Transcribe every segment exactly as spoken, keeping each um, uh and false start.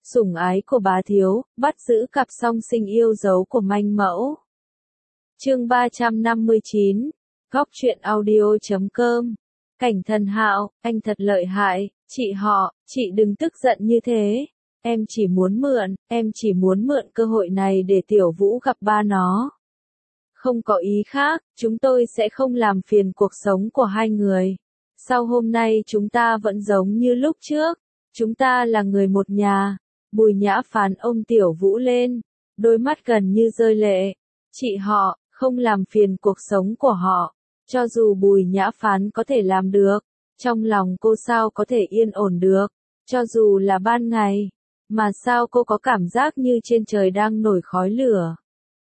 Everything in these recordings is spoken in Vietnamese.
sủng ái của bá thiếu, bắt giữ cặp song sinh yêu dấu của manh mẫu. Chương ba trăm năm mươi chín, Góc truyện audio chấm com. Cảnh Thần Hạo, anh thật lợi hại, chị họ, chị đừng tức giận như thế. Em chỉ muốn mượn, em chỉ muốn mượn cơ hội này để Tiểu Vũ gặp ba nó. Không có ý khác, chúng tôi sẽ không làm phiền cuộc sống của hai người. Sau hôm nay chúng ta vẫn giống như lúc trước, chúng ta là người một nhà. Bùi Nhã Phán ôm Tiểu Vũ lên, đôi mắt gần như rơi lệ. Chị họ, không làm phiền cuộc sống của họ. Cho dù Bùi Nhã Phán có thể làm được, trong lòng cô sao có thể yên ổn được, cho dù là ban ngày, mà sao cô có cảm giác như trên trời đang nổi khói lửa.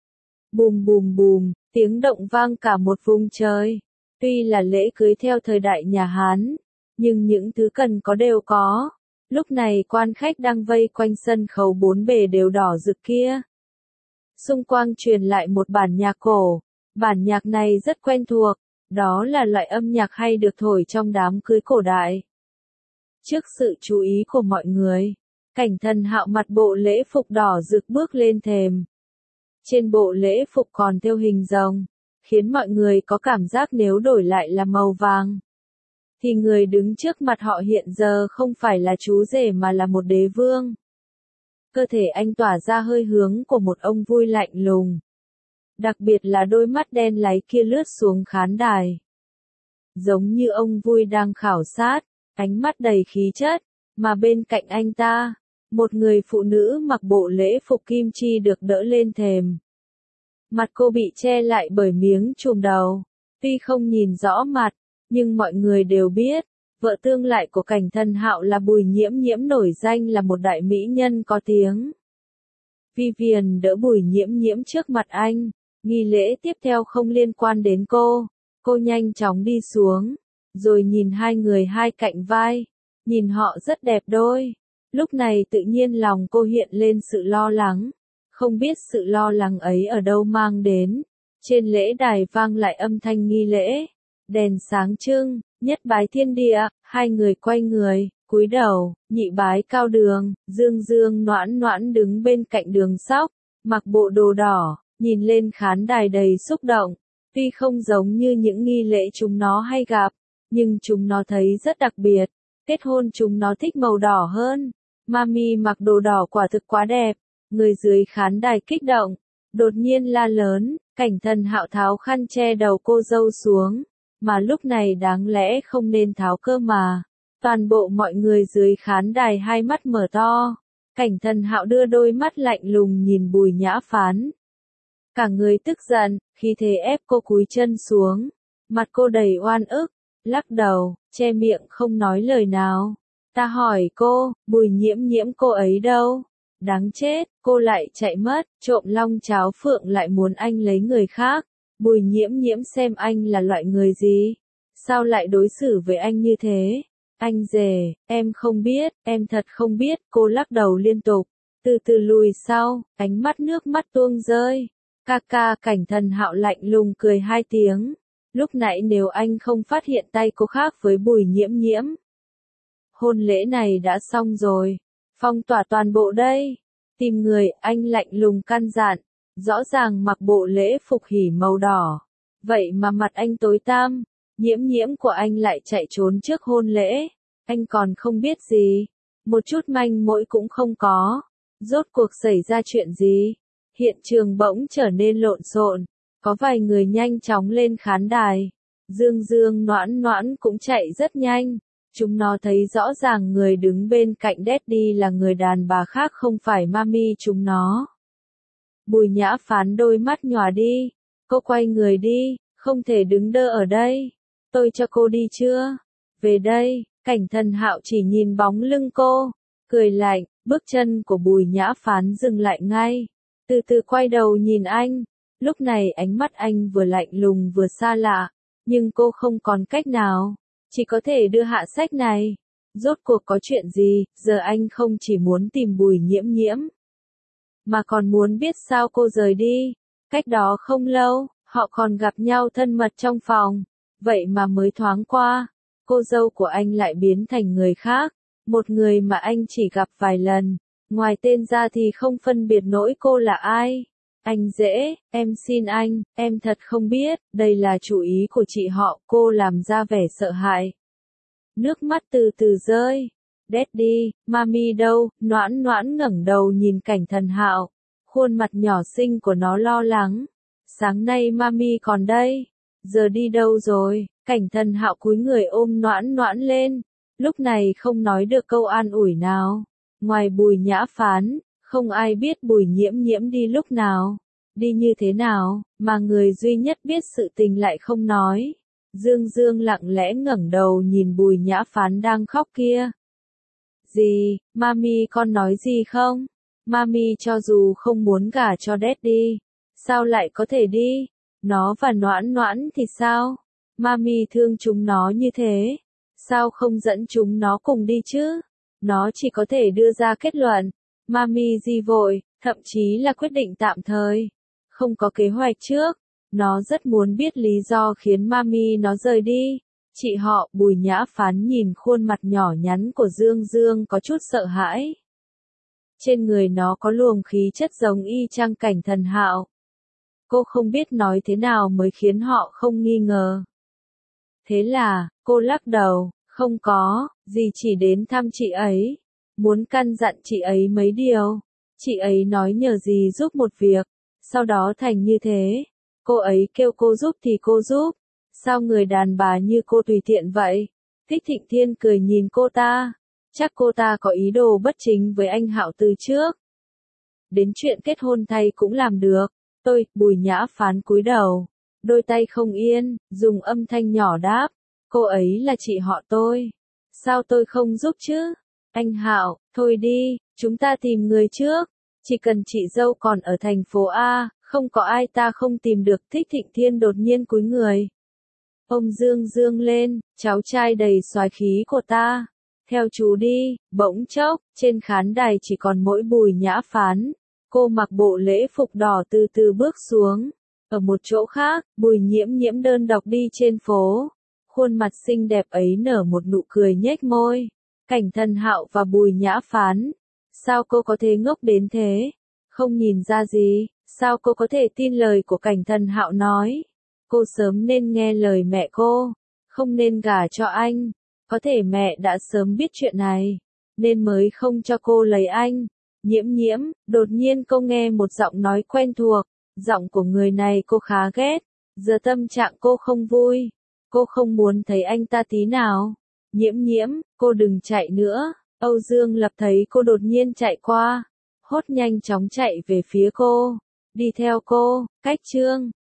Bùm bùm bùm, tiếng động vang cả một vùng trời. Tuy là lễ cưới theo thời đại nhà Hán, nhưng những thứ cần có đều có. Lúc này quan khách đang vây quanh sân khấu bốn bề đều đỏ rực kia. Xung quanh truyền lại một bản nhạc cổ, bản nhạc này rất quen thuộc, đó là loại âm nhạc hay được thổi trong đám cưới cổ đại. Trước sự chú ý của mọi người, Cảnh Thần Hạo mặc bộ lễ phục đỏ rực bước lên thềm. Trên bộ lễ phục còn thêu hình rồng, khiến mọi người có cảm giác nếu đổi lại là màu vàng, thì người đứng trước mặt họ hiện giờ không phải là chú rể mà là một đế vương. Cơ thể anh tỏa ra hơi hướng của một ông vui lạnh lùng. Đặc biệt là đôi mắt đen láy kia lướt xuống khán đài. Giống như ông vui đang khảo sát, ánh mắt đầy khí chất, mà bên cạnh anh ta, một người phụ nữ mặc bộ lễ phục kim chi được đỡ lên thềm. Mặt cô bị che lại bởi miếng trùm đầu, tuy không nhìn rõ mặt, nhưng mọi người đều biết, vợ tương lại của Cảnh Thần Hạo là Bùi Nhiễm Nhiễm nổi danh là một đại mỹ nhân có tiếng. Vivian đỡ Bùi Nhiễm Nhiễm trước mặt anh, nghi lễ tiếp theo không liên quan đến cô, cô nhanh chóng đi xuống, rồi nhìn hai người hai cạnh vai, nhìn họ rất đẹp đôi. Lúc này tự nhiên lòng cô hiện lên sự lo lắng, không biết sự lo lắng ấy ở đâu mang đến. Trên lễ đài vang lại âm thanh nghi lễ, đèn sáng trưng, nhất bái thiên địa, hai người quay người, cúi đầu, nhị bái cao đường, Dương Dương Noãn Noãn đứng bên cạnh Đường Sóc, mặc bộ đồ đỏ, nhìn lên khán đài đầy xúc động. Tuy không giống như những nghi lễ chúng nó hay gặp, nhưng chúng nó thấy rất đặc biệt. Kết hôn chúng nó thích màu đỏ hơn. Mami mặc đồ đỏ quả thực quá đẹp. Người dưới khán đài kích động, đột nhiên la lớn, Cảnh Thần Hạo tháo khăn che đầu cô dâu xuống, mà lúc này đáng lẽ không nên tháo cơ mà. Toàn bộ mọi người dưới khán đài hai mắt mở to. Cảnh Thần Hạo đưa đôi mắt lạnh lùng nhìn Bùi Nhã Phán. Cả người tức giận, khi thế ép cô cúi chân xuống, mặt cô đầy oan ức, lắc đầu, che miệng không nói lời nào. Ta hỏi cô, Bùi Nhiễm Nhiễm cô ấy đâu? Đáng chết, cô lại chạy mất, trộm long cháo phượng lại muốn anh lấy người khác. Bùi Nhiễm Nhiễm xem anh là loại người gì? Sao lại đối xử với anh như thế? Anh rể, em không biết, em thật không biết, cô lắc đầu liên tục, từ từ lùi sau, ánh mắt nước mắt tuôn rơi. Ca ca. Cảnh Thần Hạo lạnh lùng cười hai tiếng. Lúc nãy nếu anh không phát hiện tay cô khác với Bùi Nhiễm Nhiễm, hôn lễ này đã xong rồi, phong tỏa toàn bộ đây. Tìm người, anh lạnh lùng căn dặn, rõ ràng mặc bộ lễ phục hỉ màu đỏ, vậy mà mặt anh tối tăm. Nhiễm Nhiễm của anh lại chạy trốn trước hôn lễ, anh còn không biết gì, một chút manh mối cũng không có. Rốt cuộc xảy ra chuyện gì? Hiện trường bỗng trở nên lộn xộn, có vài người nhanh chóng lên khán đài. Dương Dương Noãn Noãn cũng chạy rất nhanh. Chúng nó thấy rõ ràng người đứng bên cạnh Daddy là người đàn bà khác không phải Mami chúng nó. Bùi Nhã Phán đôi mắt nhòa đi. Cô quay người đi, không thể đứng đơ ở đây. Tôi cho cô đi chưa? Về đây. Cảnh Thần Hạo chỉ nhìn bóng lưng cô, cười lạnh, bước chân của Bùi Nhã Phán dừng lại ngay. Từ từ quay đầu nhìn anh. Lúc này ánh mắt anh vừa lạnh lùng vừa xa lạ, nhưng cô không còn cách nào, chỉ có thể đưa hạ sách này. Rốt cuộc có chuyện gì? Giờ anh không chỉ muốn tìm Bùi Nhiễm Nhiễm, mà còn muốn biết sao cô rời đi. Cách đó không lâu, họ còn gặp nhau thân mật trong phòng, vậy mà mới thoáng qua, cô dâu của anh lại biến thành người khác, một người mà anh chỉ gặp vài lần, Ngoài tên ra thì không phân biệt nổi cô là ai. Anh dễ, em xin anh, em thật không biết, đây là chủ ý của chị họ, cô làm ra vẻ sợ hãi. Nước mắt từ từ rơi. Daddy, mami đâu? Noãn Noãn ngẩng đầu nhìn Cảnh Thần Hạo. Khuôn mặt nhỏ xinh của nó lo lắng. Sáng nay mami còn đây. Giờ đi đâu rồi? Cảnh Thần Hạo cúi người ôm Noãn Noãn lên. Lúc này không nói được câu an ủi nào. Ngoài Bùi Nhã Phán, không ai biết Bùi Nhiễm Nhiễm đi lúc nào, đi như thế nào, mà người duy nhất biết sự tình lại không nói. Dương Dương lặng lẽ ngẩng đầu nhìn Bùi Nhã Phán đang khóc kia. Gì, mami con nói gì không? Mami cho dù không muốn gả cho Daddy, sao lại có thể đi? Nó và Noãn Noãn thì sao? Mami thương chúng nó như thế, sao không dẫn chúng nó cùng đi chứ? Nó chỉ có thể đưa ra kết luận. Mami gì vội, thậm chí là quyết định tạm thời, không có kế hoạch trước. Nó rất muốn biết lý do khiến mami nó rời đi. Chị họ Bùi Nhã Phán nhìn khuôn mặt nhỏ nhắn của Dương Dương có chút sợ hãi. Trên người nó có luồng khí chất giống y chang Cảnh Thần Hạo. Cô không biết nói thế nào mới khiến họ không nghi ngờ. Thế là, cô lắc đầu, không có, gì chỉ đến thăm chị ấy. Muốn căn dặn chị ấy mấy điều. Chị ấy nói nhờ gì giúp một việc. Sau đó thành như thế. Cô ấy kêu cô giúp thì cô giúp. Sao người đàn bà như cô tùy tiện vậy? Thích Thịnh Thiên cười nhìn cô ta. Chắc cô ta có ý đồ bất chính với anh Hạo từ trước. Đến chuyện kết hôn thay cũng làm được. Tôi, Bùi Nhã Phán cúi đầu. Đôi tay không yên, dùng âm thanh nhỏ đáp. Cô ấy là chị họ tôi. Sao tôi không giúp chứ? Anh Hạo, thôi đi, chúng ta tìm người trước. Chỉ cần chị dâu còn ở thành phố A, không có ai ta không tìm được. Thích Thịnh Thiên đột nhiên cúi người. Ông Dương Dương lên, cháu trai đầy soái khí của ta. Theo chú đi, bỗng chốc, trên khán đài chỉ còn mỗi Bùi Nhã Phán. Cô mặc bộ lễ phục đỏ từ từ bước xuống. Ở một chỗ khác, Bùi Nhiễm Nhiễm đơn độc đi trên phố. Khuôn mặt xinh đẹp ấy nở một nụ cười nhếch môi. Cảnh Thần Hạo và Bùi Nhã Phán. Sao cô có thể ngốc đến thế? Không nhìn ra gì, sao cô có thể tin lời của Cảnh Thần Hạo nói? Cô sớm nên nghe lời mẹ cô, không nên gả cho anh. Có thể mẹ đã sớm biết chuyện này, nên mới không cho cô lấy anh. Nhiễm Nhiễm, đột nhiên cô nghe một giọng nói quen thuộc. Giọng của người này cô khá ghét. Giờ tâm trạng cô không vui. Cô không muốn thấy anh ta tí nào. Nhiễm Nhiễm, cô đừng chạy nữa. Âu Dương Lập thấy cô đột nhiên chạy qua. Hốt nhanh chóng chạy về phía cô. Đi theo cô, cách chương.